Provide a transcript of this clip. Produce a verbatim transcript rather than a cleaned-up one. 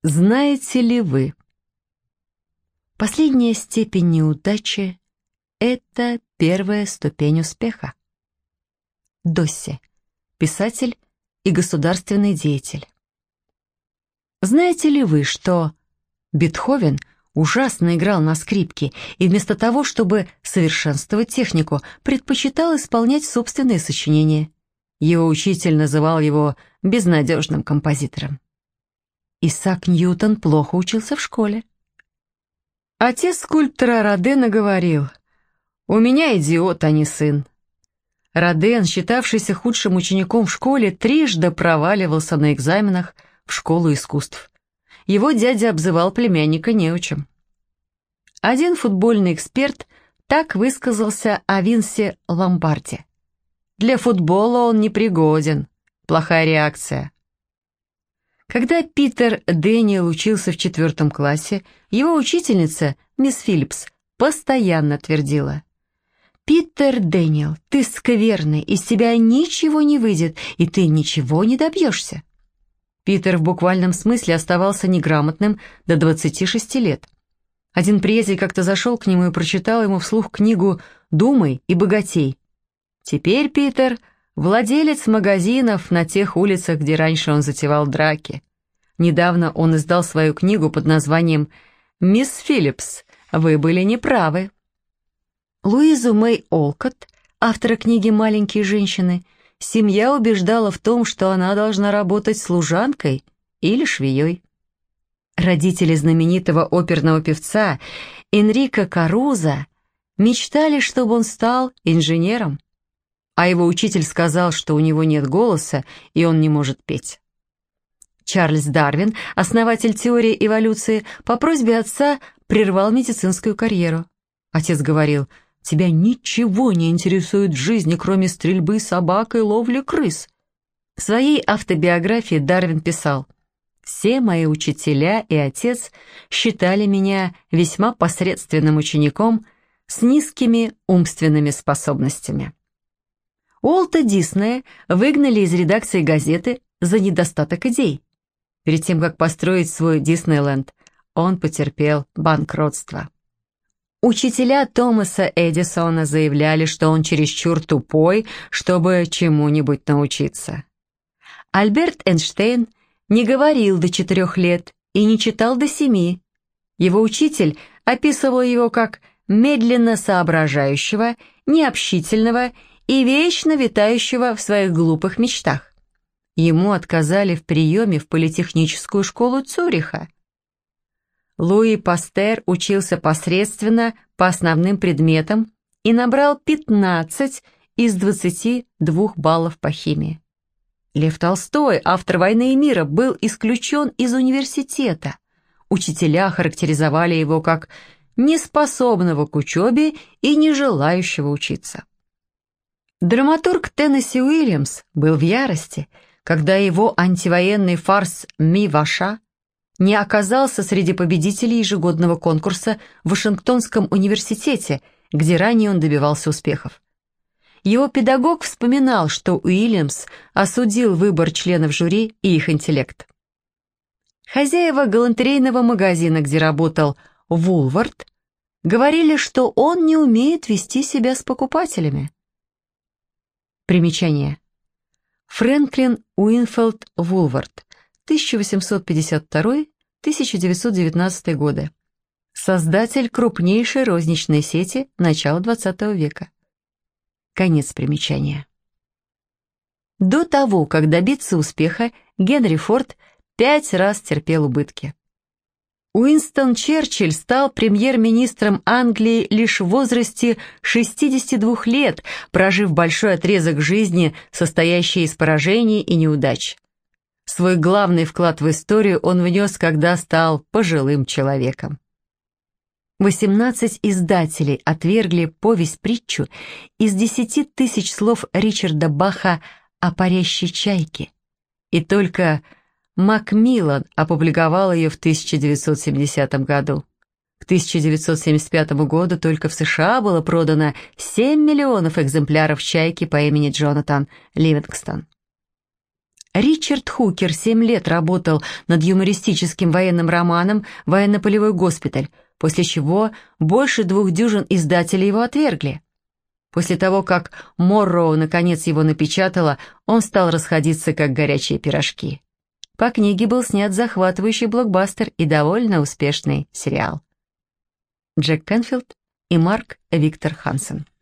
Знаете ли вы? Последняя степень неудачи — это первая ступень успеха. Досси, писатель и государственный деятель. Знаете ли вы, что Бетховен ужасно играл на скрипке и вместо того, чтобы совершенствовать технику, предпочитал исполнять собственные сочинения? Его учитель называл его безнадежным композитором. Исаак Ньютон плохо учился в школе. Отец скульптора Родена говорил: «У меня идиот, а не сын». Роден, считавшийся худшим учеником в школе, трижды проваливался на экзаменах в школу искусств. Его дядя обзывал племянника неучем. Один футбольный эксперт так высказался о Винсе Ломбарде: «Для футбола он непригоден. Плохая реакция». Когда Питер Дэниел учился в четвертом классе, его учительница, мисс Филлипс, постоянно твердила: «Питер Дэниел, ты скверный, из тебя ничего не выйдет, и ты ничего не добьешься». Питер в буквальном смысле оставался неграмотным до двадцати шести лет. Один приятель как-то зашел к нему и прочитал ему вслух книгу «Думай и богатей». Теперь Питер — владелец магазинов на тех улицах, где раньше он затевал драки. Недавно он издал свою книгу под названием «Мисс Филлипс, вы были неправы». Луизу Мэй Олкотт, автора книги «Маленькие женщины», семья убеждала в том, что она должна работать служанкой или швеей. Родители знаменитого оперного певца Энрико Карузо мечтали, чтобы он стал инженером, а его учитель сказал, что у него нет голоса и он не может петь. Чарльз Дарвин, основатель теории эволюции, по просьбе отца прервал медицинскую карьеру. Отец говорил: «Тебя ничего не интересует в жизни, кроме стрельбы собак и ловли крыс». В своей автобиографии Дарвин писал: «Все мои учителя и отец считали меня весьма посредственным учеником с низкими умственными способностями». Уолта Диснея выгнали из редакции газеты за недостаток идей. Перед тем, как построить свой Диснейленд, он потерпел банкротство. Учителя Томаса Эдисона заявляли, что он чересчур тупой, чтобы чему-нибудь научиться. Альберт Эйнштейн не говорил до четырех лет и не читал до семи. Его учитель описывал его как медленно соображающего, необщительного и вечно витающего в своих глупых мечтах. Ему отказали в приеме в политехническую школу Цюриха. Луи Пастер учился посредственно по основным предметам и набрал пятнадцать из двадцати двух баллов по химии. Лев Толстой, автор «Войны и мира», был исключен из университета. Учителя характеризовали его как неспособного к учебе и не желающего учиться. Драматург Теннесси Уильямс был в ярости, когда его антивоенный фарс «Ми Ваша» не оказался среди победителей ежегодного конкурса в Вашингтонском университете, где ранее он добивался успехов. Его педагог вспоминал, что Уильямс осудил выбор членов жюри и их интеллект. Хозяева галантерейного магазина, где работал Вулвард, говорили, что он не умеет вести себя с покупателями. Примечание. Фрэнклин Уинфилд Вулвард, тысяча восемьсот пятьдесят второй — тысяча девятьсот девятнадцатый годы. Создатель крупнейшей розничной сети начала двадцатого века. Конец примечания. До того, как добиться успеха, Генри Форд пять раз терпел убытки. Уинстон Черчилль стал премьер-министром Англии лишь в возрасте шестидесяти двух лет, прожив большой отрезок жизни, состоящий из поражений и неудач. Свой главный вклад в историю он внес, когда стал пожилым человеком. восемнадцать издателей отвергли повесть-притчу из десяти тысяч слов Ричарда Баха о парящей чайке, и только Макмиллан опубликовал ее в тысяча девятьсот семидесятом году. К тысяча девятьсот семьдесят пятому году только в США было продано семь миллионов экземпляров чайки по имени Джонатан Ливингстон. Ричард Хукер семь лет работал над юмористическим военным романом «Военно-полевой госпиталь», после чего больше двух дюжин издателей его отвергли. После того, как Морроу наконец его напечатала, он стал расходиться, как горячие пирожки. По книге был снят захватывающий блокбастер и довольно успешный сериал. Джек Пенфилд и Марк Виктор Хансен.